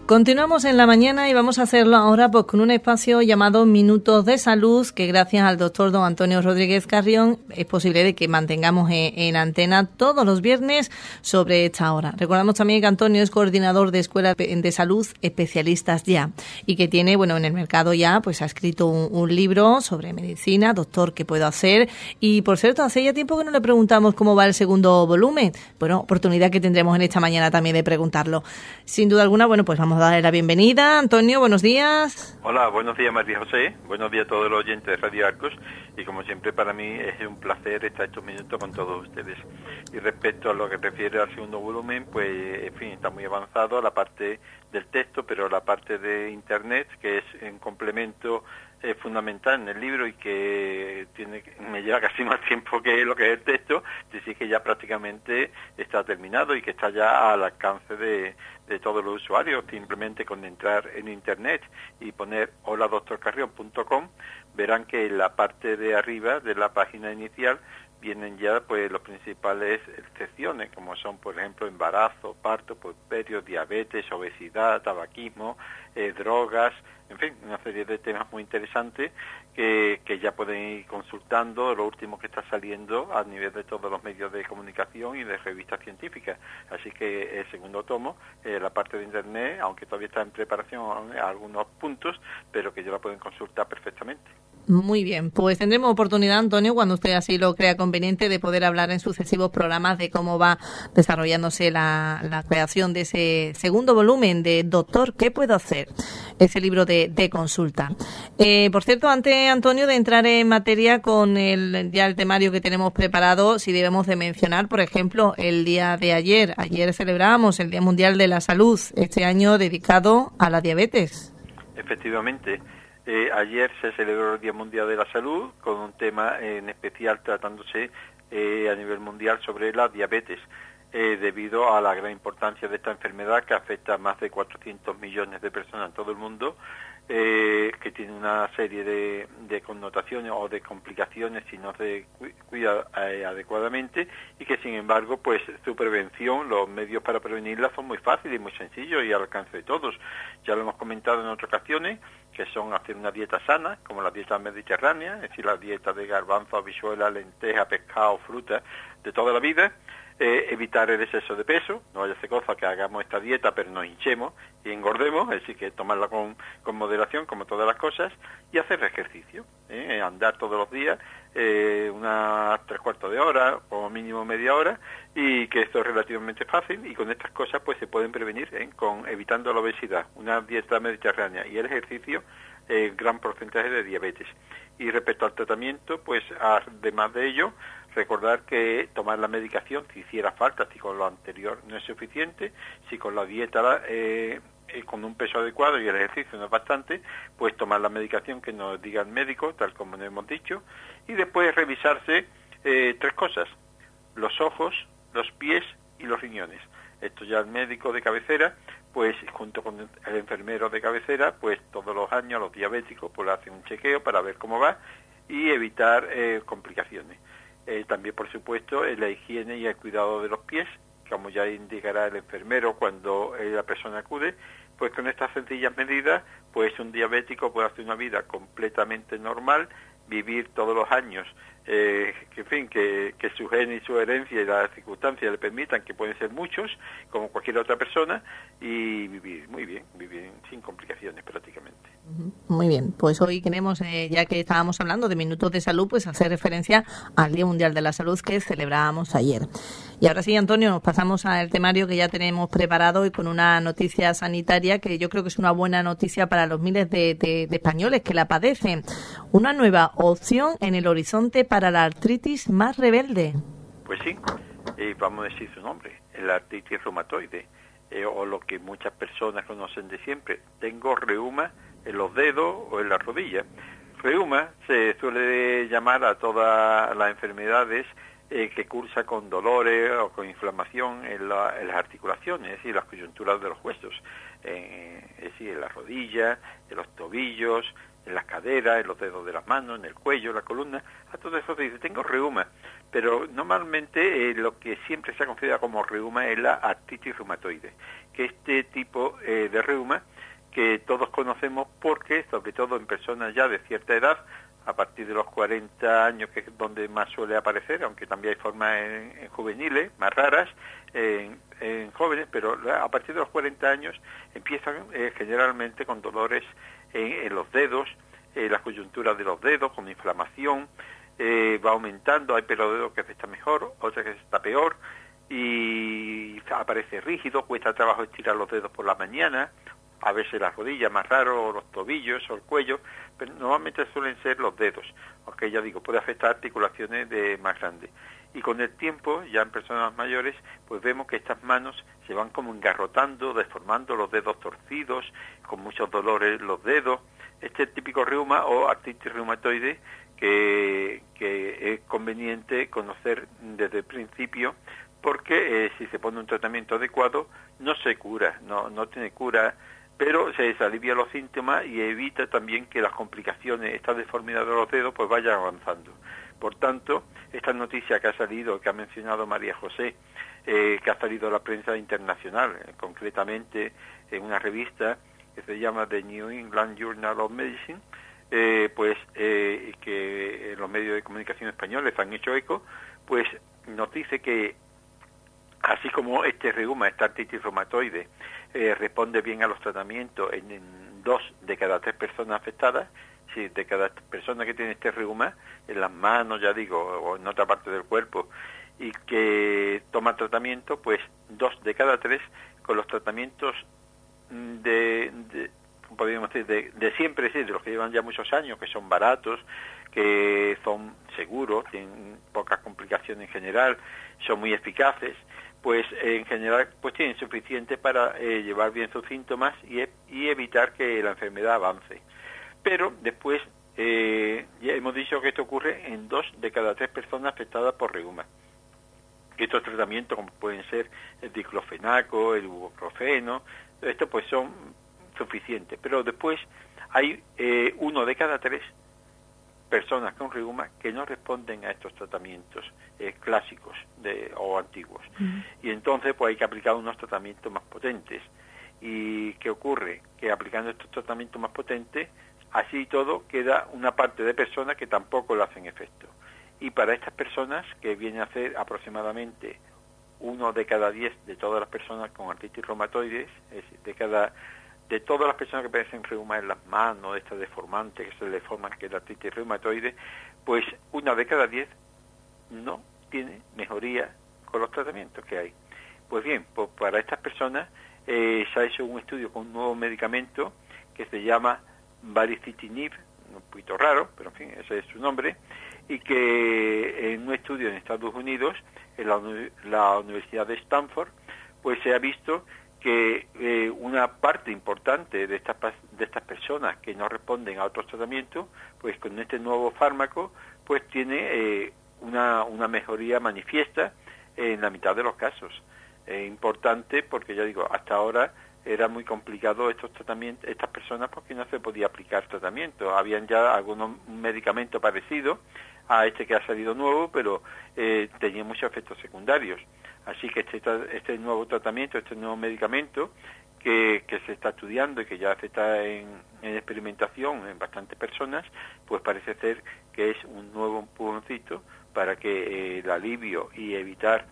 Continuamos en la mañana y vamos a hacerlo ahora pues con un espacio llamado Minutos de Salud, que gracias al doctor don Antonio Rodríguez Carrión es posible de que mantengamos en antena todos los viernes sobre esta hora. Recordamos también que Antonio es coordinador de Escuela de Salud Especialistas Ya, y que tiene, bueno, en el mercado ya pues ha escrito un libro sobre medicina, Doctor, ¿qué puedo hacer? Y por cierto, hace ya tiempo que no le preguntamos cómo va el segundo volumen. Bueno, oportunidad que tendremos en esta mañana también de preguntarlo. Sin duda alguna, bueno, pues vamos a darle la bienvenida. Antonio, buenos días. Hola, buenos días María José, buenos días a todos los oyentes de Radio Arcos, y como siempre para mí es un placer estar estos minutos con todos ustedes. Y respecto a lo que refiere al segundo volumen, pues en fin, está muy avanzado la parte del texto, pero la parte de internet, que es un complemento fundamental en el libro y que me lleva casi más tiempo que lo que es el texto, decir que ya prácticamente está terminado y que está ya al alcance de todos los usuarios. Simplemente con entrar en internet y poner holadoctorcarrión.com verán que en la parte de arriba de la página inicial vienen ya pues las principales secciones, como son por ejemplo embarazo, parto, puerperio, diabetes, obesidad, tabaquismo, drogas, en fin, una serie de temas muy interesantes que ya pueden ir consultando lo último que está saliendo a nivel de todos los medios de comunicación y de revistas científicas. Así que el segundo tomo, la parte de internet, aunque todavía está en preparación a algunos puntos, pero que ya la pueden consultar perfectamente. Muy bien, pues tendremos oportunidad, Antonio, cuando usted así lo crea conveniente, de poder hablar en sucesivos programas de cómo va desarrollándose la creación de ese segundo volumen de Doctor, ¿qué puedo hacer? Ese libro de consulta. Por cierto, antes, Antonio, de entrar en materia con el temario que tenemos preparado, si debemos de mencionar, por ejemplo, el día de ayer. Ayer celebrábamos el Día Mundial de la Salud, este año dedicado a la diabetes. Efectivamente. Ayer se celebró el Día Mundial de la Salud con un tema en especial tratándose a nivel mundial sobre la diabetes, debido a la gran importancia de esta enfermedad que afecta a más de 400 millones de personas en todo el mundo, que tiene una serie de connotaciones o de complicaciones si no se cuida adecuadamente, y que sin embargo pues su prevención, los medios para prevenirla son muy fáciles y muy sencillos y al alcance de todos. Ya lo hemos comentado en otras ocasiones, que son hacer una dieta sana, como la dieta mediterránea, es decir, la dieta de garbanzo, habichuela, lenteja, pescado, fruta, de toda la vida. Evitar el exceso de peso, no vaya a ser cosa que hagamos esta dieta pero nos hinchemos y engordemos, es decir, que tomarla con moderación, como todas las cosas, y hacer ejercicio, andar todos los días unas 3/4 de hora, o mínimo media hora, y que esto es relativamente fácil, y con estas cosas pues se pueden prevenir, con evitando la obesidad, una dieta mediterránea y el ejercicio, gran porcentaje de diabetes. Y respecto al tratamiento, pues además de ello, recordar que tomar la medicación si hiciera falta, si con lo anterior no es suficiente, si con la dieta con un peso adecuado y el ejercicio no es bastante, pues tomar la medicación que nos diga el médico, tal como nos hemos dicho, y después revisarse 3 cosas: los ojos, los pies y los riñones. Esto ya el médico de cabecera, pues junto con el enfermero de cabecera, pues todos los años los diabéticos pues hacen un chequeo para ver cómo va y evitar complicaciones. También, por supuesto, la higiene y el cuidado de los pies, como ya indicará el enfermero cuando la persona acude, pues con estas sencillas medidas, pues un diabético puede hacer una vida completamente normal, vivir todos los años, que en fin, que su gen y su herencia y las circunstancias le permitan, que pueden ser muchos, como cualquier otra persona, y vivir muy bien, vivir sin complicaciones prácticamente. Muy bien, pues hoy queremos, ya que estábamos hablando de minutos de salud, pues hacer referencia al Día Mundial de la Salud que celebrábamos ayer. Y ahora sí, Antonio, nos pasamos al temario que ya tenemos preparado y con una noticia sanitaria que yo creo que es una buena noticia para los miles de españoles que la padecen. Una nueva opción en el horizonte para la artritis más rebelde. Pues sí, vamos a decir su nombre, la artritis reumatoide, o lo que muchas personas conocen de siempre. Tengo reuma en los dedos o en las rodillas. Reuma se suele llamar a todas las enfermedades que cursa con dolores o con inflamación en las articulaciones, es decir, las coyunturas de los huesos, es decir, en las rodillas, en los tobillos, en las caderas, en los dedos de las manos, en el cuello, en la columna. A todo eso se dice, tengo reuma. Pero normalmente lo que siempre se ha considerado como reuma es la artritis reumatoide, que este tipo de reuma que todos conocemos porque, sobre todo en personas ya de cierta edad, a partir de los 40 años, que es donde más suele aparecer, aunque también hay formas en juveniles, más raras, en jóvenes, pero a partir de los 40 años empiezan generalmente con dolores en los dedos, las coyunturas de los dedos, con inflamación, va aumentando, hay pelos de dedos que se está mejor, otras que se está peor, y aparece rígido, cuesta trabajo estirar los dedos por la mañana, a veces las rodillas más raro, o los tobillos, o el cuello, pero normalmente suelen ser los dedos, aunque ya digo, puede afectar articulaciones más grandes. Y con el tiempo, ya en personas mayores, pues vemos que estas manos se van como engarrotando, deformando, los dedos torcidos, con muchos dolores los dedos. Este es el típico reuma o artritis reumatoide que es conveniente conocer desde el principio, porque si se pone un tratamiento adecuado, no se cura, no tiene cura, pero se alivia los síntomas y evita también que las complicaciones, esta deformidad de los dedos, pues vayan avanzando. Por tanto, esta noticia que ha salido, que ha mencionado María José, que ha salido a la prensa internacional, concretamente en una revista que se llama The New England Journal of Medicine, que los medios de comunicación españoles han hecho eco, pues nos dice que así como este reuma, esta artritis reumatoide, responde bien a los tratamientos en 2 de cada 3 personas afectadas, si de cada persona que tiene este reuma, en las manos, ya digo, o en otra parte del cuerpo, y que toma tratamiento, pues 2 de cada 3 con los tratamientos podríamos decir, de siempre, sí, de los que llevan ya muchos años, que son baratos, que son seguros, tienen pocas complicaciones en general, son muy eficaces, pues en general pues tienen suficiente para llevar bien sus síntomas y evitar que la enfermedad avance. Pero después ya hemos dicho que esto ocurre en 2 de cada 3 personas afectadas por reuma. Estos tratamientos, como pueden ser el diclofenaco, el ibuprofeno, estos pues son suficientes. Pero después hay 1 de cada 3 personas con reuma que no responden a estos tratamientos clásicos o antiguos. Y entonces pues hay que aplicar unos tratamientos más potentes. ¿Y qué ocurre? Que aplicando estos tratamientos más potentes, así y todo, queda una parte de personas que tampoco le hacen efecto. Y para estas personas, que viene a ser aproximadamente 1 de cada 10 de todas las personas con artritis reumatoides, es decir, de todas las personas que padecen reuma en las manos, estas deformantes que se deforman, que es la artritis reumatoide, pues 1 de cada 10 no tiene mejoría con los tratamientos que hay. Pues bien, pues para estas personas se ha hecho un estudio con un nuevo medicamento que se llama baricitinib, un poquito raro, pero en fin, ese es su nombre, y que en un estudio en Estados Unidos, en la Universidad de Stanford, pues se ha visto que una parte importante de estas personas que no responden a otros tratamientos, pues con este nuevo fármaco, pues tiene una mejoría manifiesta en la mitad de los casos. Importante porque, ya digo, hasta ahora era muy complicado estos tratamientos, estas personas, porque no se podía aplicar tratamiento. Habían ya algunos medicamentos parecidos a este que ha salido nuevo, pero tenía muchos efectos secundarios. Así que este nuevo tratamiento, este nuevo medicamento que se está estudiando y que ya se está en experimentación en bastantes personas, pues parece ser que es un nuevo empujoncito para que el alivio y evitar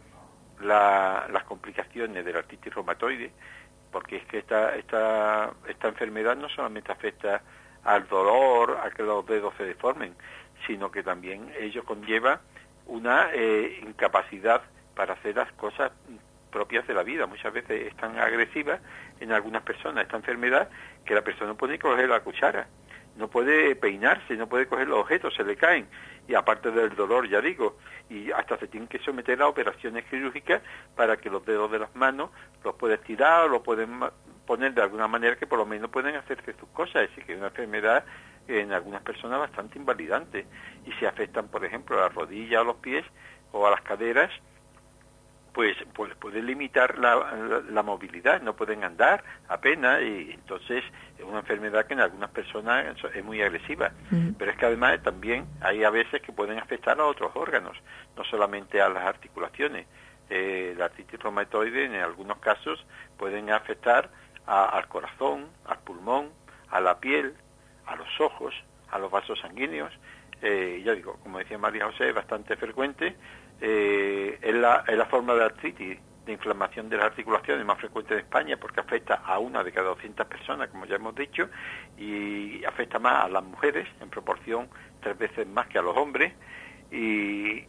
las complicaciones de la artritis reumatoide, porque es que esta enfermedad no solamente afecta al dolor, a que los dedos se deformen, sino que también ello conlleva una incapacidad para hacer las cosas propias de la vida. Muchas veces es tan agresiva en algunas personas esta enfermedad que la persona no puede coger la cuchara, no puede peinarse, no puede coger los objetos, se le caen, y aparte del dolor, ya digo, y hasta se tienen que someter a operaciones quirúrgicas para que los dedos de las manos los pueda estirar o los pueden poner de alguna manera que por lo menos pueden hacerse sus cosas. Es decir, que es una enfermedad en algunas personas bastante invalidante, y si afectan, por ejemplo, a las rodillas o a los pies o a las caderas, pues puede limitar la movilidad, no pueden andar apenas, y entonces es una enfermedad que en algunas personas es muy agresiva. Pero es que además también hay a veces que pueden afectar a otros órganos, no solamente a las articulaciones. La artritis reumatoide en algunos casos pueden afectar al corazón, al pulmón, a la piel, a los ojos, a los vasos sanguíneos. Ya digo, como decía María José, es bastante frecuente. Es la forma de artritis, de inflamación de las articulaciones más frecuente de España, porque afecta a 1 de cada 200 personas, como ya hemos dicho, y afecta más a las mujeres, en proporción 3 veces más que a los hombres, y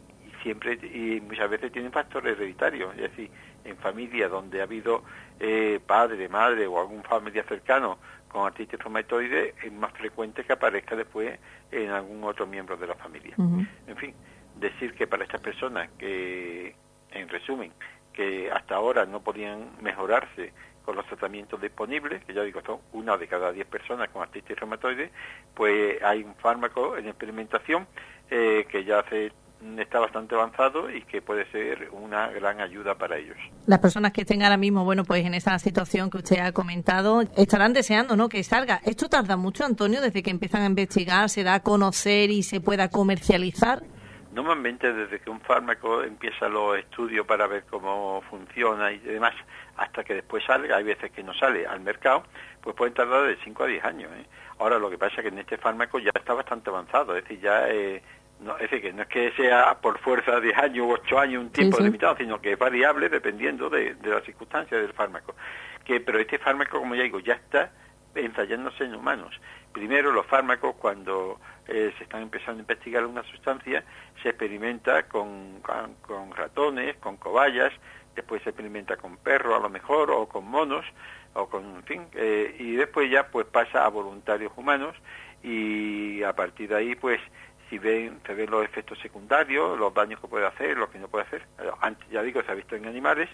muchas veces tienen factores hereditarios, es decir, en familias donde ha habido padre, madre o algún familiar cercano con artritis reumatoide, es más frecuente que aparezca después en algún otro miembro de la familia. En fin, decir que para estas personas que, en resumen, que hasta ahora no podían mejorarse con los tratamientos disponibles, que ya digo, son 1 de cada 10 personas con artritis reumatoide, pues hay un fármaco en experimentación que ya está bastante avanzado y que puede ser una gran ayuda para ellos. Las personas que estén ahora mismo, bueno, pues en esa situación que usted ha comentado, estarán deseando, ¿no?, que salga. ¿Esto tarda mucho, Antonio, desde que empiezan a investigar, se da a conocer y se pueda comercializar? Normalmente desde que un fármaco empieza los estudios para ver cómo funciona y demás, hasta que después salga, hay veces que no sale al mercado, pues pueden tardar de 5 a 10 años. Ahora lo que pasa es que en este fármaco ya está bastante avanzado, es decir, ya no es que sea por fuerza 10 años u 8 años un tiempo limitado, sino que es variable dependiendo de las circunstancias del fármaco. Pero este fármaco, como ya digo, ya está ensayándose en humanos. Primero, los fármacos, cuando se están empezando a investigar una sustancia, se experimenta con ratones, con cobayas, después se experimenta con perros a lo mejor, o con monos, o con, en fin, y después ya pues pasa a voluntarios humanos, y a partir de ahí pues se ven los efectos secundarios, los daños que puede hacer, lo que no puede hacer. Antes, ya digo, se ha visto en animales,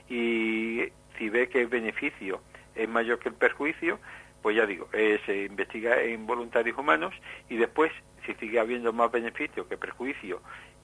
y si ve que el beneficio es mayor que el perjuicio, pues ya digo, se investiga en voluntarios humanos, y después, si sigue habiendo más beneficio que perjuicio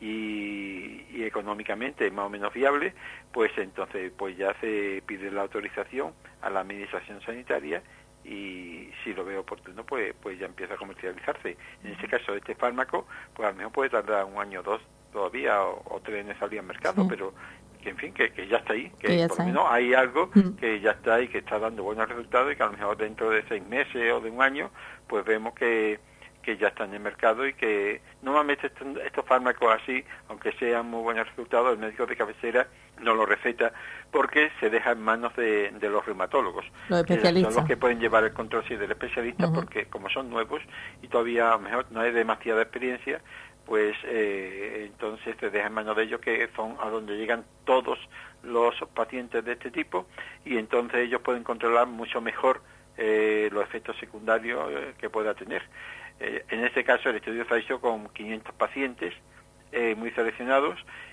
y económicamente es más o menos viable, pues entonces pues ya se pide la autorización a la Administración Sanitaria, y si lo ve oportuno, pues ya empieza a comercializarse. En este caso, este fármaco, pues a lo mejor puede tardar 1 año o 2 todavía, o 3 en salir al mercado, pero que en fin, que ya está ahí, que por lo menos hay algo que ya está ahí, que está dando buenos resultados, y que a lo mejor dentro de 6 meses o de 1 año, pues vemos que ya están en el mercado, y que normalmente estos fármacos así, aunque sean muy buenos resultados, el médico de cabecera no lo receta, porque se deja en manos de los reumatólogos, los especialistas, son los que pueden llevar el control del especialista, porque como son nuevos y todavía a lo mejor no hay demasiada experiencia, pues entonces se deja en manos de ellos, que son a donde llegan todos los pacientes de este tipo, y entonces ellos pueden controlar mucho mejor los efectos secundarios que pueda tener. En este caso el estudio se ha hecho con 500 pacientes muy seleccionados,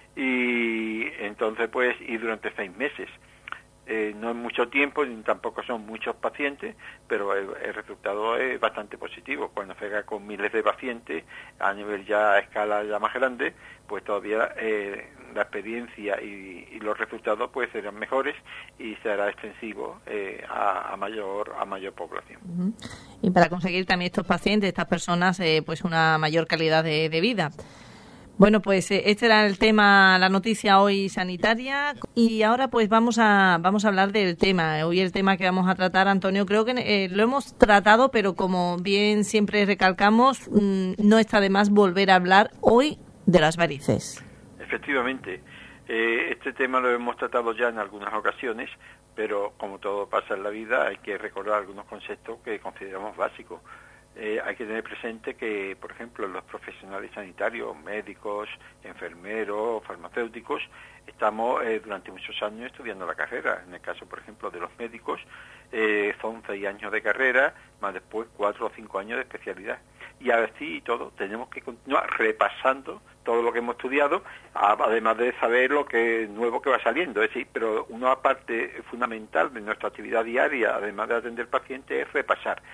y entonces pues y durante 6 meses. No es mucho tiempo, ni tampoco son muchos pacientes, pero el resultado es bastante positivo. Cuando se haga con miles de pacientes a nivel ya a escala ya más grande, pues todavía la experiencia y los resultados pues serán mejores, y será extensivo a mayor población. Y para conseguir también estos pacientes, estas personas, pues una mayor calidad de vida. Bueno, pues este era el tema, la noticia hoy sanitaria, y ahora pues vamos a hablar del tema. Hoy el tema que vamos a tratar, Antonio, creo que lo hemos tratado, pero como bien siempre recalcamos, no está de más volver a hablar hoy de las varices. Efectivamente, este tema lo hemos tratado ya en algunas ocasiones, pero como todo pasa en la vida, hay que recordar algunos conceptos que consideramos básicos. Hay que tener presente que, por ejemplo, los profesionales sanitarios, médicos, enfermeros, farmacéuticos, estamos durante muchos años estudiando la carrera. En el caso, por ejemplo, de los médicos, son 6 años de carrera, más después 4 o 5 años de especialidad. Y así y todo, tenemos que continuar repasando todo lo que hemos estudiado, además de saber lo que nuevo que va saliendo. Es decir, pero una parte fundamental de nuestra actividad diaria, además de atender pacientes, es repasar.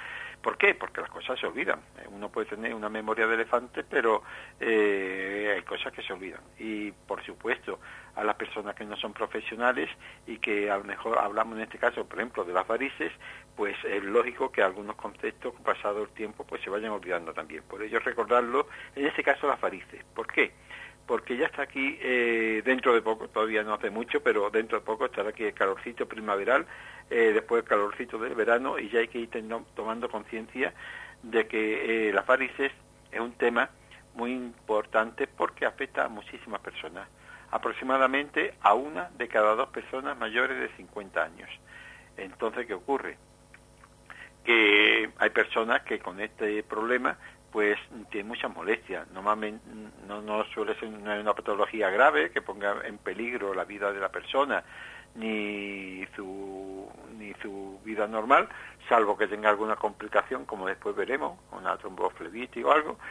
¿Por qué? Porque las cosas se olvidan. Uno puede tener una memoria de elefante, pero hay cosas que se olvidan. Y, por supuesto, a las personas que no son profesionales y que a lo mejor hablamos en este caso, por ejemplo, de las varices, pues es lógico que algunos conceptos, pasado el tiempo, pues se vayan olvidando también. Por ello, recordarlo, en este caso, las varices. ¿Por qué? Porque ya está aquí, dentro de poco, todavía no hace mucho, pero dentro de poco estará aquí el calorcito primaveral, después el calorcito del verano, y ya hay que ir tomando conciencia de que las varices es un tema muy importante porque afecta a muchísimas personas, aproximadamente a 1 de cada 2 personas mayores de 50 años. Entonces, ¿qué ocurre? Que hay personas que con este problema pues tienen muchas molestias. Normalmente no suele ser una patología grave que ponga en peligro la vida de la persona ni su vida normal, salvo que tenga alguna complicación, como después veremos, una tromboflebitis o algo,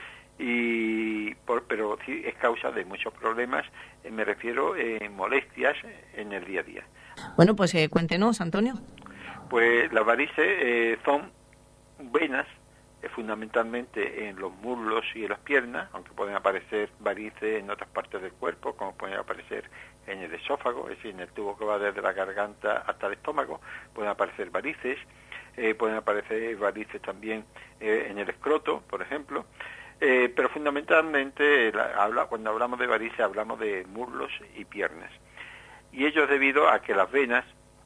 pero sí es causa de muchos problemas, me refiero molestias en el día a día. Bueno, pues cuéntenos, Antonio. Pues las varices son venas, fundamentalmente en los muslos y en las piernas, aunque pueden aparecer varices en otras partes del cuerpo, como pueden aparecer en el esófago, es decir, en el tubo que va desde la garganta hasta el estómago, pueden aparecer varices, pueden aparecer varices también en el escroto, por ejemplo, pero fundamentalmente cuando hablamos de varices hablamos de muslos y piernas. Y ello es debido a que las venas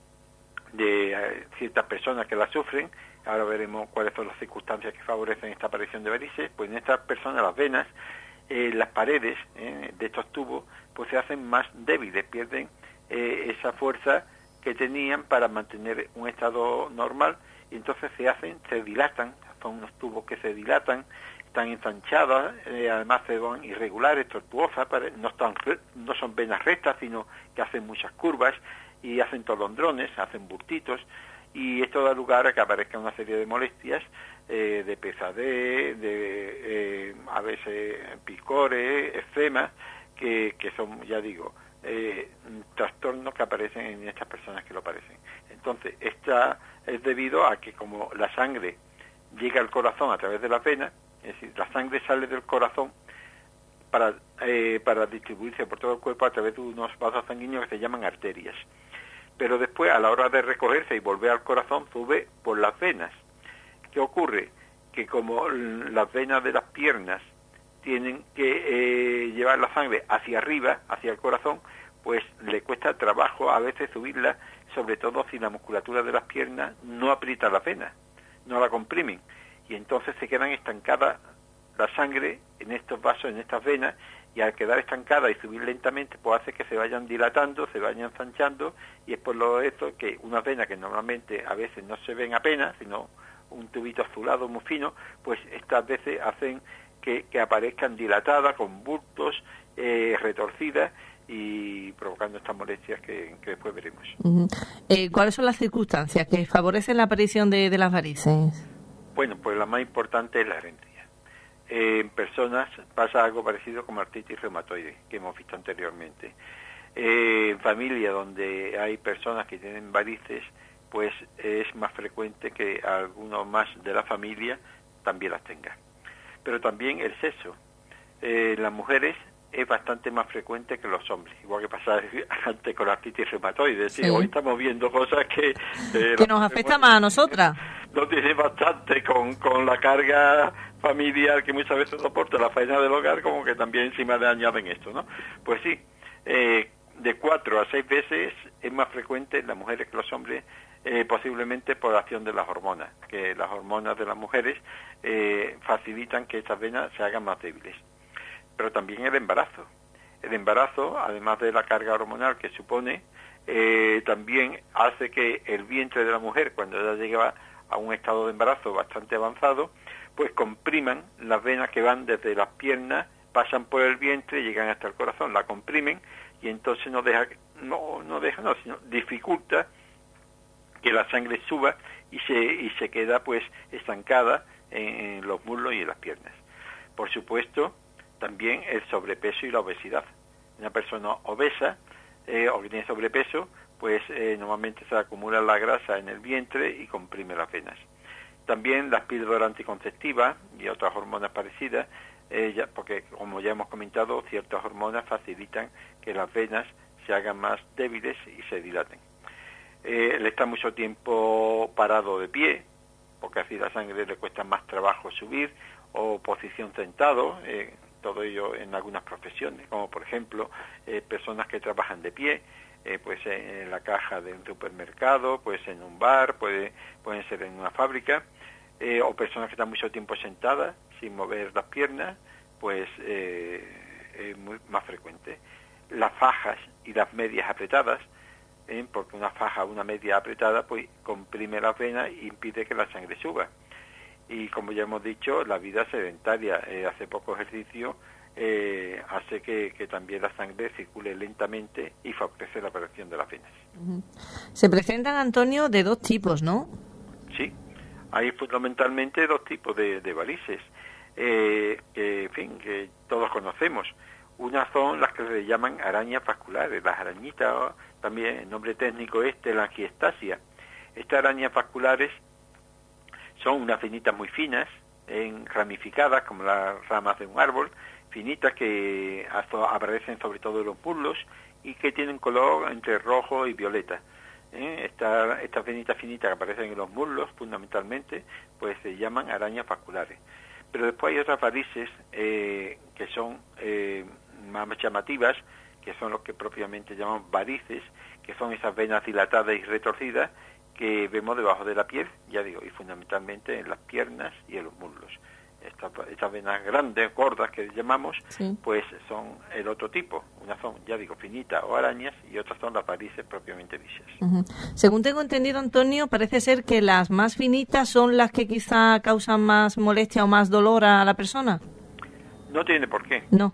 de ciertas personas que las sufren, ahora veremos cuáles son las circunstancias que favorecen esta aparición de varices, pues en estas personas las venas, las paredes de estos tubos, pues se hacen más débiles, pierden esa fuerza que tenían para mantener un estado normal, y entonces se dilatan, son unos tubos que se dilatan, están ensanchadas, además se van irregulares, tortuosas, no son venas rectas, sino que hacen muchas curvas y hacen tolondrones, hacen bultitos, y esto da lugar a que aparezca una serie de molestias, de pesadez, a veces picores, eczemas, que son, ya digo, trastornos que aparecen en estas personas que lo padecen. Entonces, esta es debido a que como la sangre llega al corazón a través de las venas, es decir, la sangre sale del corazón para distribuirse por todo el cuerpo a través de unos vasos sanguíneos que se llaman arterias. Pero después, a la hora de recogerse y volver al corazón, sube por las venas. ¿Qué ocurre? Que como las venas de las piernas tienen que llevar la sangre hacia arriba, hacia el corazón, pues le cuesta trabajo a veces subirla, sobre todo si la musculatura de las piernas no aprieta la vena, no la comprimen, y entonces se quedan estancadas la sangre en estos vasos, en estas venas, y al quedar estancada y subir lentamente, pues hace que se vayan dilatando, se vayan ensanchando, y es por lo eso que unas venas que normalmente a veces no se ven apenas, sino un tubito azulado muy fino, pues estas veces hacen que aparezcan dilatadas, con bultos, retorcidas, y provocando estas molestias que después veremos. ¿Cuáles son las circunstancias que favorecen la aparición de las varices? Bueno, pues la más importante es la herencia. En personas pasa algo parecido como artritis reumatoide, que hemos visto anteriormente. En familia donde hay personas que tienen varices, pues es más frecuente que alguno más de la familia también las tenga. Pero también el sexo. Las mujeres es bastante más frecuente que los hombres, igual que pasaba antes con la artritis reumatoide. Sí. Hoy estamos viendo cosas que nos afecta más a nosotras. No tiene bastante con la carga familiar que muchas veces soporta la faena del hogar, como que también encima le añaden esto, ¿no? Pues sí, de 4 a 6 veces es más frecuente en las mujeres que los hombres, posiblemente por la acción de las hormonas, que las hormonas de las mujeres facilitan que estas venas se hagan más débiles. Pero también el embarazo. El embarazo, además de la carga hormonal que supone, también hace que el vientre de la mujer, cuando ella llega a un estado de embarazo bastante avanzado, pues compriman las venas que van desde las piernas, pasan por el vientre y llegan hasta el corazón, la comprimen, y entonces sino dificulta que la sangre suba y se queda pues estancada en los muslos y en las piernas. Por supuesto, también el sobrepeso y la obesidad. Una persona obesa o que tiene sobrepeso, pues normalmente se acumula la grasa en el vientre y comprime las venas. También las píldoras anticonceptivas y otras hormonas parecidas, porque como ya hemos comentado, ciertas hormonas facilitan que las venas se hagan más débiles y se dilaten. El estar mucho tiempo parado de pie, porque así la sangre le cuesta más trabajo subir, o posición sentado, todo ello en algunas profesiones, como por ejemplo personas que trabajan de pie, pues en la caja de un supermercado, pues en un bar, pueden ser en una fábrica, o personas que están mucho tiempo sentadas sin mover las piernas, pues es más frecuente. Las fajas y las medias apretadas, porque una faja o una media apretada pues comprime las venas e impide que la sangre suba. Y como ya hemos dicho, la vida sedentaria, hace poco ejercicio, hace que también la sangre circule lentamente y favorece la aparición de las venas. Se presentan, Antonio, de dos tipos, ¿no? Sí, hay fundamentalmente dos tipos de varices, que todos conocemos. Unas son las que se llaman arañas vasculares, las arañitas, también el nombre técnico es telangiectasia. Estas arañas vasculares son unas venitas muy finas, ramificadas como las ramas de un árbol, finitas que aparecen sobre todo en los muslos y que tienen color entre rojo y violeta. Estas venitas finitas que aparecen en los muslos fundamentalmente, pues se llaman arañas vasculares. Pero después hay otras varices que son más llamativas, que son los que propiamente llaman varices, que son esas venas dilatadas y retorcidas que vemos debajo de la piel, ya digo, y fundamentalmente en las piernas y en los muslos. Estas venas grandes, gordas que llamamos, sí, pues son el otro tipo. Unas son, ya digo, finitas o arañas, y otras son las varices propiamente dichas. Según tengo entendido, Antonio, parece ser que las más finitas son las que quizá causan más molestia o más dolor a la persona. No tiene por qué. No.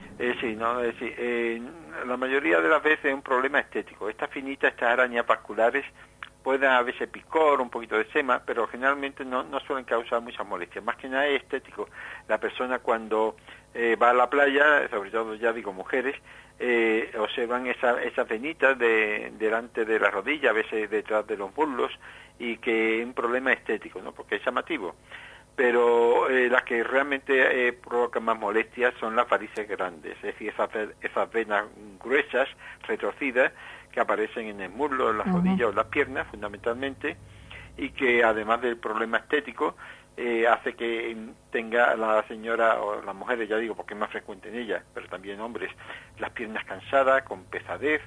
La mayoría de las veces es un problema estético. Estas finitas, estas arañas vasculares, pueden a veces picor, un poquito de sema, pero generalmente no suelen causar muchas molestias. Más que nada es estético. La persona cuando va a la playa, sobre todo ya digo mujeres, observan esas venitas delante de la rodilla, a veces detrás de los muslos, y que es un problema estético, ¿no? Porque es llamativo. Pero las que realmente provocan más molestias son las varices grandes, es decir, esas venas gruesas, retorcidas, que aparecen en el muslo, en las rodillas o en las piernas fundamentalmente, y que además del problema estético hace que tenga la señora o las mujeres, ya digo porque es más frecuente en ellas, pero también hombres, las piernas cansadas, con pesadez,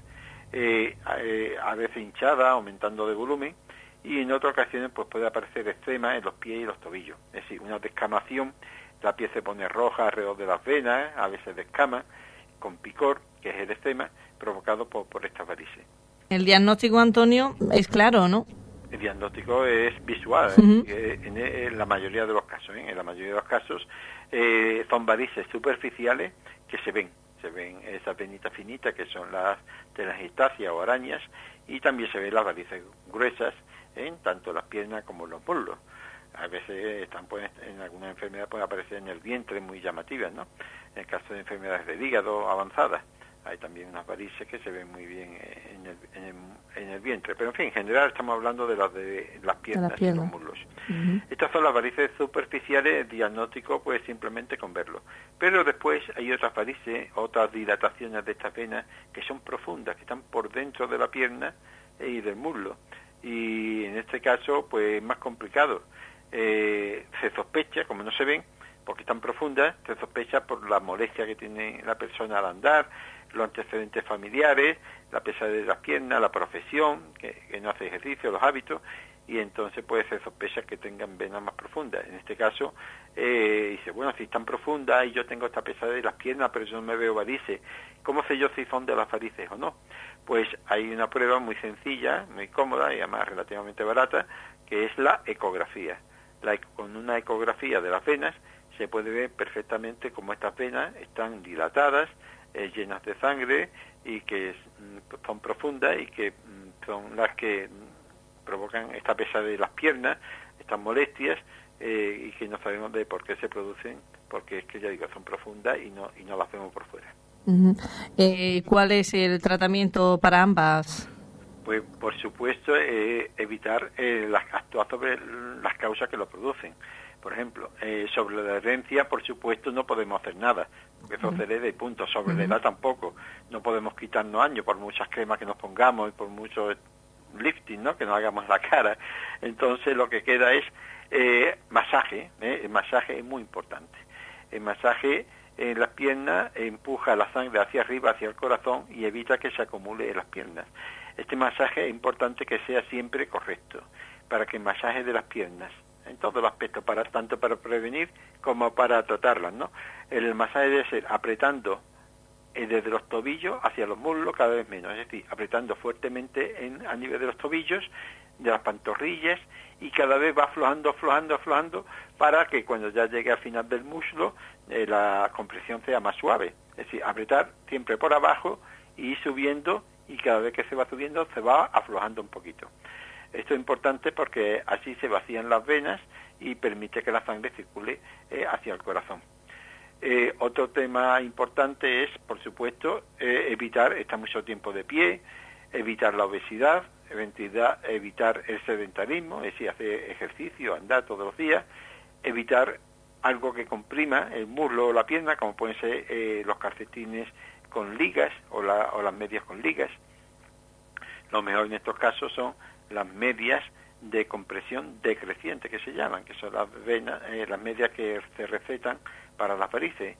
a veces hinchadas, aumentando de volumen, y en otras ocasiones pues puede aparecer eczema en los pies y los tobillos, es decir, una descamación, la piel se pone roja alrededor de las venas, a veces descama, con picor, que es el eczema, provocado por estas varices. El diagnóstico, Antonio, es claro, ¿no? El diagnóstico es visual, en la mayoría de los casos. En la mayoría de los casos son varices superficiales que se ven esas venitas finitas que son las telangiectasias o arañas, y también se ven las varices gruesas en tanto las piernas como los muslos. A veces en alguna enfermedad pueden aparecer en el vientre muy llamativas, ¿no? En el caso de enfermedades del hígado avanzadas, hay también unas varices que se ven muy bien en el vientre. Pero en fin, en general estamos hablando de las piernas y los muslos. Estas son las varices superficiales, diagnóstico pues simplemente con verlo. Pero después hay otras varices, otras dilataciones de estas venas que son profundas, que están por dentro de la pierna y del muslo. Y en este caso pues es más complicado. Se sospecha, como no se ven, porque están profundas, se sospecha por la molestia que tiene la persona al andar, los antecedentes familiares, la pesadez de las piernas, la profesión, que no hace ejercicio, los hábitos, y entonces puede ser sospecha que tengan venas más profundas. En este caso, dice, bueno, si están profundas y yo tengo esta pesadez de las piernas, pero yo no me veo varices, ¿cómo sé yo si son de las varices o no? Pues hay una prueba muy sencilla, muy cómoda y además relativamente barata, que es la ecografía. Con una ecografía de las venas se puede ver perfectamente cómo estas venas están dilatadas, llenas de sangre, y que son profundas y que son las que provocan esta pesadez de las piernas, estas molestias, y que no sabemos de por qué se producen, porque es que ya digo, son profundas y no las vemos por fuera. ¿Cuál es el tratamiento para ambas? Pues por supuesto evitar actuar sobre las causas que lo producen. Por ejemplo, sobre la herencia, por supuesto, no podemos hacer nada, porque eso se hereda y punto. Sobre la edad tampoco. No podemos quitarnos años por muchas cremas que nos pongamos y por mucho lifting, ¿no?, que nos hagamos la cara. Entonces lo que queda es masaje. El masaje es muy importante. El masaje en las piernas empuja la sangre hacia arriba, hacia el corazón, y evita que se acumule en las piernas. Este masaje es importante que sea siempre correcto, para que el masaje de las piernas, en todos los aspectos, tanto para prevenir como para tratarlas, ¿no? El masaje debe ser apretando desde los tobillos hacia los muslos cada vez menos, es decir, apretando fuertemente a nivel de los tobillos, de las pantorrillas, y cada vez va aflojando, para que cuando ya llegue al final del muslo la compresión sea más suave. Es decir, apretar siempre por abajo y ir subiendo, y cada vez que se va subiendo se va aflojando un poquito. Esto es importante porque así se vacían las venas y permite que la sangre circule hacia el corazón. Otro tema importante es, por supuesto, evitar estar mucho tiempo de pie, evitar la obesidad, evitar el sedentarismo, es decir, hacer ejercicio, andar todos los días, evitar algo que comprima el muslo o la pierna, como pueden ser los calcetines con ligas o las medias con ligas. Lo mejor en estos casos son las medias de compresión decreciente, que se llaman, que son las medias que se recetan para las varices,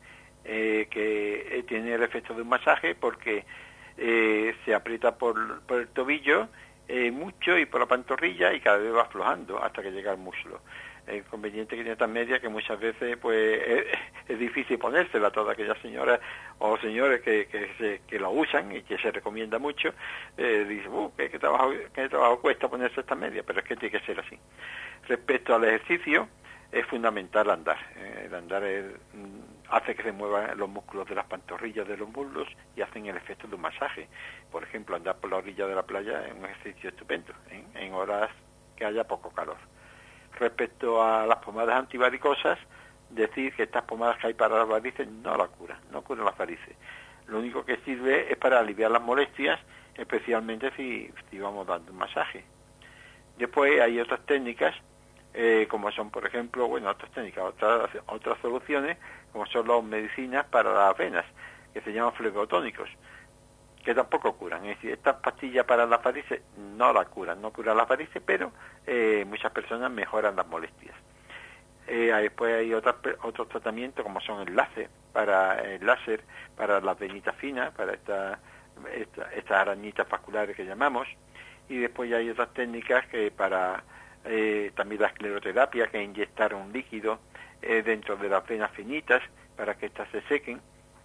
que tienen el efecto de un masaje porque se aprieta por el tobillo mucho y por la pantorrilla, y cada vez va aflojando hasta que llega al muslo. El conveniente que tiene estas medias, que muchas veces pues es difícil ponérsela a todas aquellas señoras o señores que la usan y que se recomienda mucho. Dicen, ¿qué trabajo cuesta ponerse esta media? Pero es que tiene que ser así. Respecto al ejercicio, es fundamental andar. El andar hace que se muevan los músculos de las pantorrillas, de los muslos, y hacen el efecto de un masaje. Por ejemplo, andar por la orilla de la playa es un ejercicio estupendo, en horas que haya poco calor. Respecto a las pomadas antivaricosas, decir que estas pomadas que hay para las varices no curan las varices. Lo único que sirve es para aliviar las molestias, especialmente si vamos dando un masaje. Después hay otras técnicas, como son, por ejemplo, otras soluciones, como son las medicinas para las venas, que se llaman flebotónicos, que tampoco curan. Es decir, estas pastillas para las varices no curan las varices, pero muchas personas mejoran las molestias. Después hay otros tratamientos, como son el láser para las venitas finas, para estas arañitas vasculares que llamamos, y después ya hay otras técnicas que para también la escleroterapia, que es inyectar un líquido dentro de las venas finitas para que éstas se sequen.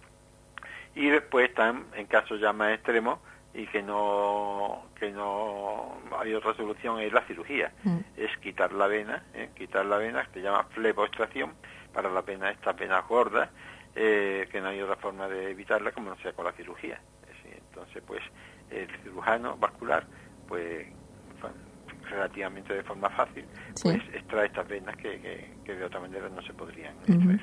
Y después están, en casos ya más extremos, y que no hay otra solución, es la cirugía. Es quitar la vena, que se llama fleboextracción, para las venas, estas venas gordas, que no hay otra forma de evitarla como no sea con la cirugía. Entonces, pues, el cirujano vascular, pues, relativamente de forma fácil, pues extrae estas venas que de otra manera no se podrían extraer.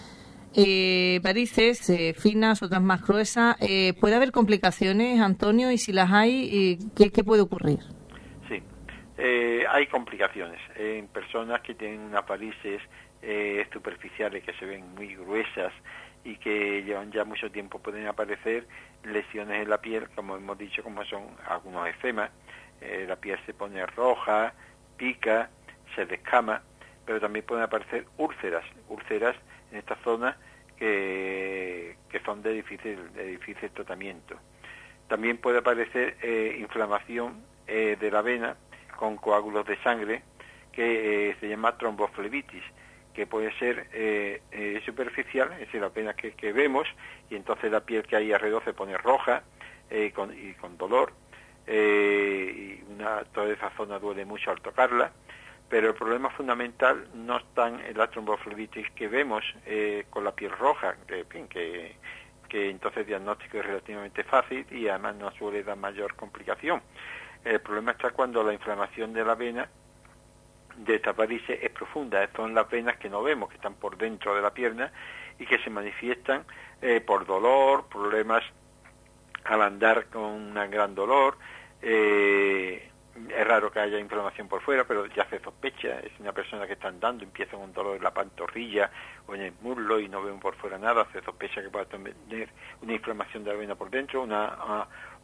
Varices finas, otras más gruesas. ¿Puede haber complicaciones, Antonio? Y si las hay, ¿qué puede ocurrir? Sí, hay complicaciones en personas que tienen unas varices superficiales que se ven muy gruesas y que llevan ya mucho tiempo. Pueden aparecer lesiones en la piel, como hemos dicho, como son algunos eczemas. La piel se pone roja, pica, se descama, pero también pueden aparecer úlceras en esta zona que son de difícil tratamiento. También puede aparecer inflamación de la vena con coágulos de sangre, que se llama tromboflebitis, que puede ser superficial, es decir, la vena que vemos, y entonces la piel que hay alrededor se pone roja y con dolor, y toda esa zona duele mucho al tocarla. Pero el problema fundamental no está en la tromboflebitis que vemos con la piel roja, que entonces el diagnóstico es relativamente fácil y además no suele dar mayor complicación. El problema está cuando la inflamación de la vena de estas varices es profunda. Son las venas que no vemos, que están por dentro de la pierna y que se manifiestan por dolor, problemas al andar con un gran dolor, Es raro que haya inflamación por fuera, pero ya se sospecha. Es una persona que está andando, empieza con un dolor en la pantorrilla o en el muslo y no ven por fuera nada, se sospecha que pueda tener una inflamación de la vena por dentro, una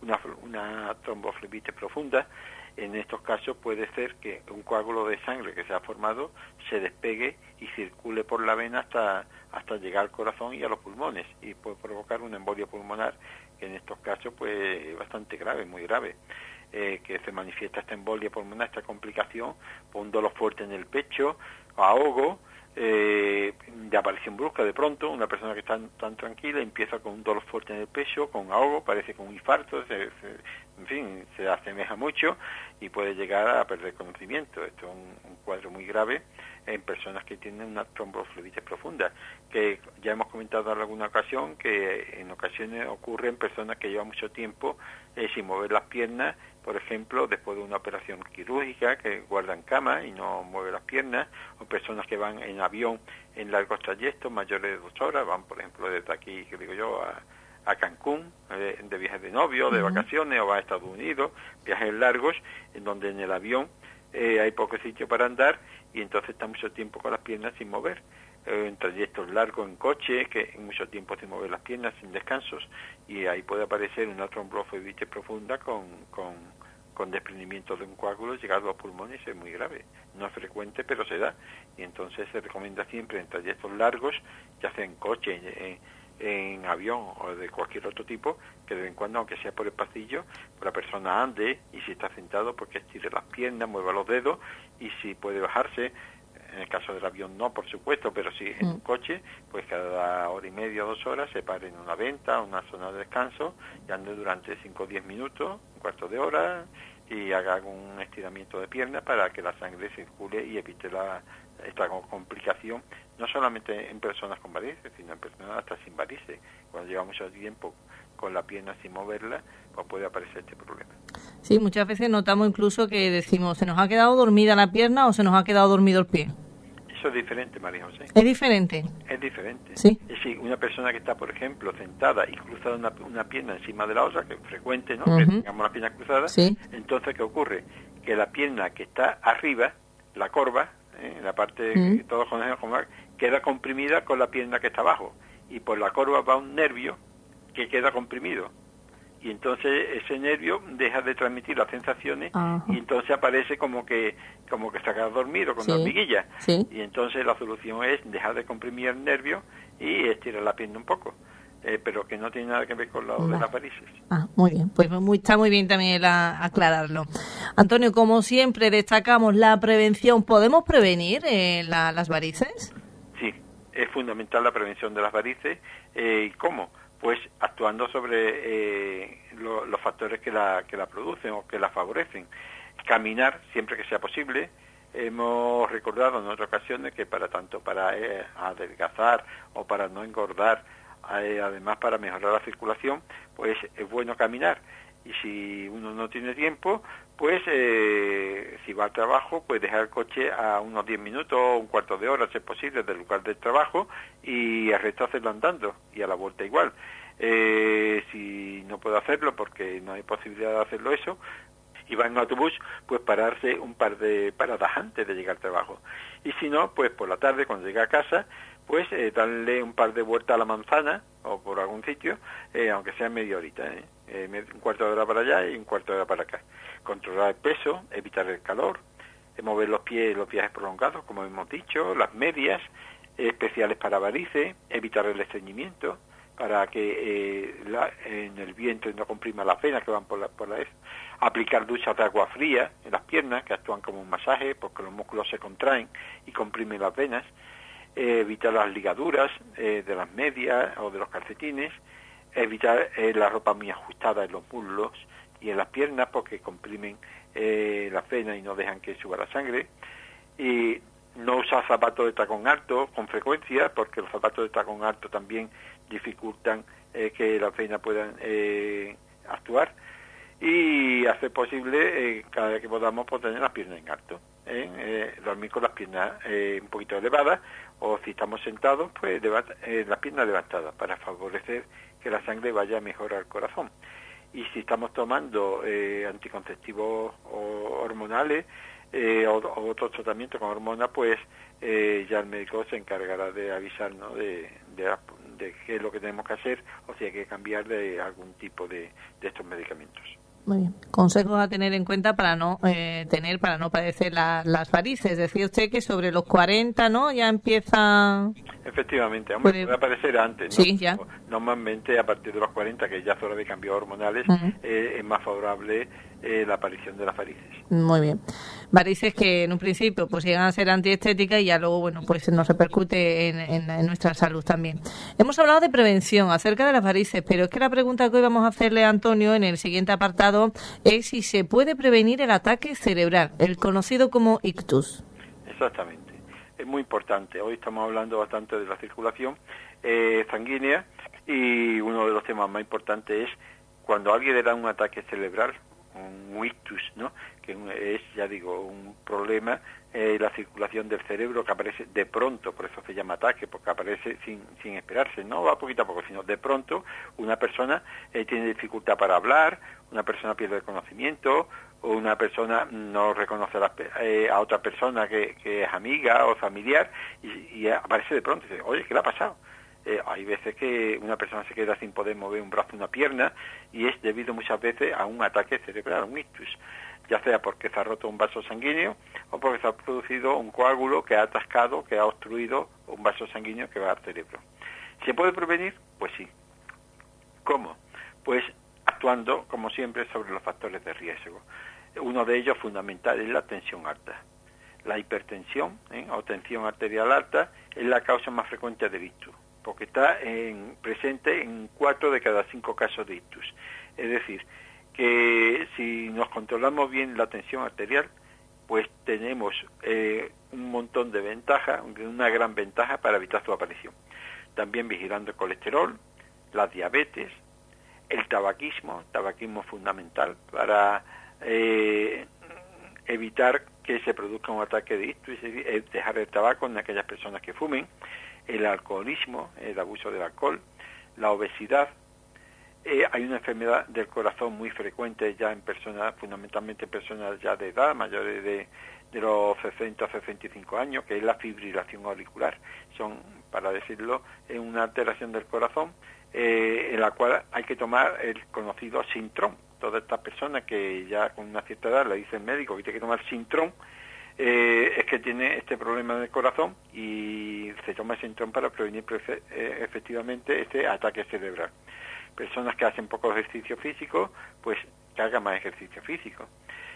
tromboflebitis profunda. En estos casos puede ser que un coágulo de sangre que se ha formado se despegue y circule por la vena hasta llegar al corazón y a los pulmones, y puede provocar una embolia pulmonar, que en estos casos pues es bastante grave, muy grave. Que se manifiesta esta embolia pulmonar, esta complicación, por un dolor fuerte en el pecho, ahogo, de aparición brusca de pronto. Una persona que está tan tranquila empieza con un dolor fuerte en el pecho, con ahogo, parece con un infarto, en fin, se asemeja mucho y puede llegar a perder conocimiento. Esto es un cuadro muy grave en personas que tienen una tromboflebitis profunda, que ya hemos comentado en alguna ocasión que en ocasiones ocurre en personas que llevan mucho tiempo sin mover las piernas, por ejemplo, después de una operación quirúrgica, que guardan cama y no mueven las piernas, o personas que van en avión en largos trayectos, mayores de 2 horas, van, por ejemplo, desde aquí, que digo yo, a Cancún, de viajes de novio, de vacaciones, o va a Estados Unidos, viajes largos, en donde en el avión hay poco sitio para andar, y entonces está mucho tiempo con las piernas sin mover. En trayectos largos en coche, que en mucho tiempo sin mover las piernas, sin descansos, y ahí puede aparecer una tromboflebitis profunda con desprendimiento de un coágulo llegado a los pulmones. Es muy grave, no es frecuente, pero se da, y entonces se recomienda siempre en trayectos largos, ya sea en coche, en avión o de cualquier otro tipo, que de vez en cuando, aunque sea por el pasillo, pues la persona ande, y si está sentado, pues que estire las piernas, mueva los dedos, y si puede bajarse, en el caso del avión no, por supuesto, pero si en un coche, pues cada hora y media o 2 horas se pare en una venta, una zona de descanso, y ande durante 5 o 10 minutos, un cuarto de hora, y haga un estiramiento de piernas para que la sangre circule y evite esta complicación, no solamente en personas con varices, sino en personas hasta sin varices. Cuando lleva mucho tiempo con la pierna sin moverla, pues puede aparecer este problema. Sí, muchas veces notamos incluso que decimos, ¿se nos ha quedado dormida la pierna o se nos ha quedado dormido el pie? Eso es diferente, María José. ¿Es diferente? Es diferente. Sí. Es decir, una persona que está, por ejemplo, sentada y cruzada una pierna encima de la otra, que es frecuente, ¿no? Que tengamos la pierna cruzada. Sí. Entonces, ¿qué ocurre? Que la pierna que está arriba, la corva, la parte que todos conocemos como queda comprimida con la pierna que está abajo, y por la corva va un nervio que queda comprimido, y entonces ese nervio deja de transmitir las sensaciones. Ajá. Y entonces aparece como que está quedado dormido con la hormiguilla. Sí. Y entonces la solución es dejar de comprimir el nervio y estirar la pierna un poco, pero que no tiene nada que ver con lo de las varices. Muy bien, pues está muy bien también aclararlo. Antonio, como siempre destacamos la prevención. ¿Podemos prevenir las varices? Sí, es fundamental la prevención de las varices. ¿Y cómo? Pues actuando sobre los factores que la producen o que la favorecen. Caminar siempre que sea posible. Hemos recordado en otras ocasiones que para adelgazar o para no engordar, además para mejorar la circulación, pues es bueno caminar. Y si uno no tiene tiempo, pues si va al trabajo, pues dejar el coche a unos 10 minutos o un cuarto de hora, si es posible, del lugar del trabajo, y el resto hacerlo andando, y a la vuelta igual. Si no puedo hacerlo porque no hay posibilidad de hacerlo eso, y va en autobús, pues pararse un par de paradas antes de llegar al trabajo. Y si no, pues por la tarde, cuando llegue a casa, pues darle un par de vueltas a la manzana o por algún sitio, aunque sea media horita, un cuarto de hora para allá y un cuarto de hora para acá. Controlar el peso, evitar el calor, mover los pies, los viajes prolongados, como hemos dicho, las medias especiales para varices, evitar el estreñimiento, para que en el vientre no comprima las venas que van por la aplicar duchas de agua fría en las piernas, que actúan como un masaje, porque los músculos se contraen y comprimen las venas. Evitar las ligaduras de las medias o de los calcetines, evitar la ropa muy ajustada en los muslos y en las piernas, porque comprimen las venas y no dejan que suba la sangre. Y no usar zapatos de tacón alto con frecuencia, porque los zapatos de tacón alto también dificultan que las venas puedan actuar. Y hacer posible, cada vez que podamos, pues, tener las piernas en alto, dormir con las piernas un poquito elevadas, o si estamos sentados, pues las piernas levantadas, para favorecer que la sangre vaya mejor al corazón. y si estamos tomando anticonceptivos hormonales o otros tratamientos con hormonas, pues ya el médico se encargará de avisarnos de qué es lo que tenemos que hacer o si hay que cambiar de algún tipo de estos medicamentos. Muy bien. Consejos a tener en cuenta para no padecer las varices. Decía usted que sobre los 40, ¿no? Ya empieza... Efectivamente, puede aparecer antes, ¿no? Sí, ya. Normalmente a partir de los 40, que ya es hora de cambios hormonales, es más favorable la aparición de las varices. Muy bien. Varices que en un principio pues llegan a ser antiestéticas y ya luego, bueno, pues nos repercute en nuestra salud también. Hemos hablado de prevención acerca de las varices, pero es que la pregunta que hoy vamos a hacerle a Antonio en el siguiente apartado es si se puede prevenir el ataque cerebral, el conocido como ictus. Exactamente. Es muy importante. Hoy estamos hablando bastante de la circulación sanguínea y uno de los temas más importantes es cuando a alguien le da un ataque cerebral, un ictus, ¿no? Que es, ya digo, un problema, la circulación del cerebro que aparece de pronto, por eso se llama ataque, porque aparece sin esperarse, no va poquito a poco, sino de pronto una persona tiene dificultad para hablar, una persona pierde el conocimiento, o una persona no reconoce a otra persona que es amiga o familiar y aparece de pronto y dice, oye, ¿qué le ha pasado? Hay veces que una persona se queda sin poder mover un brazo o una pierna y es debido muchas veces a un ataque cerebral, un ictus, ya sea porque se ha roto un vaso sanguíneo o porque se ha producido un coágulo que ha atascado, que ha obstruido un vaso sanguíneo que va al cerebro. ¿Se puede prevenir? Pues sí. ¿Cómo? Pues actuando, como siempre, sobre los factores de riesgo. Uno de ellos fundamental es la tensión alta. La hipertensión o tensión arterial alta es la causa más frecuente del ictus, porque está presente en 4 de cada 5 casos de ictus. Es decir, que si nos controlamos bien la tensión arterial, pues tenemos un montón de ventajas, una gran ventaja para evitar su aparición. También vigilando el colesterol, la diabetes, el tabaquismo fundamental para evitar que se produzca un ataque de ictus, es dejar el tabaco en aquellas personas que fumen, el alcoholismo, el abuso del alcohol, la obesidad. Hay una enfermedad del corazón muy frecuente ya en personas, fundamentalmente en personas ya de edad, mayores de los 60 a 65 años, que es la fibrilación auricular. Son, para decirlo, una alteración del corazón en la cual hay que tomar el conocido Sintrón. Todas estas personas que ya con una cierta edad le dice el médico que tiene que tomar Sintrón, es que tiene este problema del corazón y se toma Sintrón para prevenir efectivamente este ataque cerebral. Personas que hacen poco ejercicio físico, pues que hagan más ejercicio físico.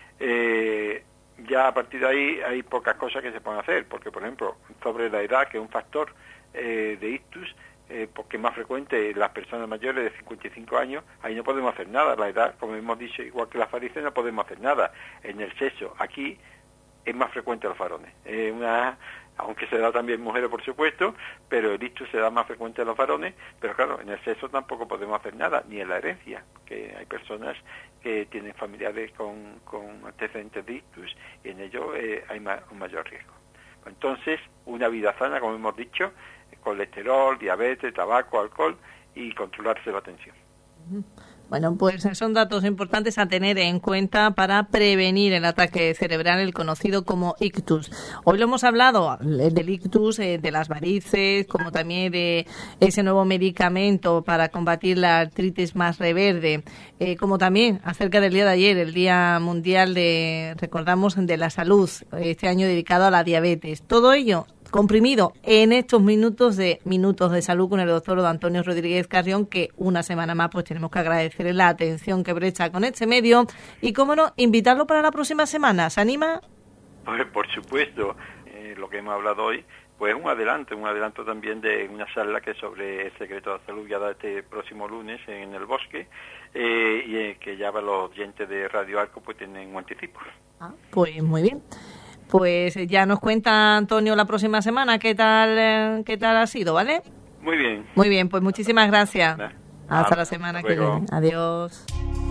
Ya a partir de ahí hay pocas cosas que se pueden hacer, porque por ejemplo, sobre la edad, que es un factor de ictus, porque es más frecuente en las personas mayores de 55 años, ahí no podemos hacer nada. La edad, como hemos dicho, igual que las varices, no podemos hacer nada. En el sexo, aquí es más frecuente en los varones. Aunque se da también en mujeres, por supuesto, pero el ictus se da más frecuente en los varones, pero claro, en el sexo tampoco podemos hacer nada, ni en la herencia, que hay personas que tienen familiares con antecedentes de ictus, y en ello hay un mayor riesgo. Entonces, una vida sana, como hemos dicho, colesterol, diabetes, tabaco, alcohol, y controlarse la tensión. Bueno, pues son datos importantes a tener en cuenta para prevenir el ataque cerebral, el conocido como ictus. Hoy lo hemos hablado del ictus, de las varices, como también de ese nuevo medicamento para combatir la artritis más reverde, como también acerca del día de ayer, el Día Mundial recordamos, de la Salud, este año dedicado a la diabetes. Todo ello comprimido en estos minutos de salud con el doctor don Antonio Rodríguez Carrión, que una semana más pues tenemos que agradecerle la atención que presta con este medio y, cómo no, invitarlo para la próxima semana. ¿Se anima? Pues por supuesto, lo que hemos hablado hoy, pues un adelanto también de una charla que es sobre el secreto de la salud, ya da este próximo lunes en el Bosque, y que ya los oyentes de Radio Arco pues tienen un anticipo. Pues muy bien. Pues ya nos cuenta Antonio la próxima semana qué tal ha sido, ¿vale? Muy bien. Muy bien, pues muchísimas gracias. Hasta la semana que viene. Adiós.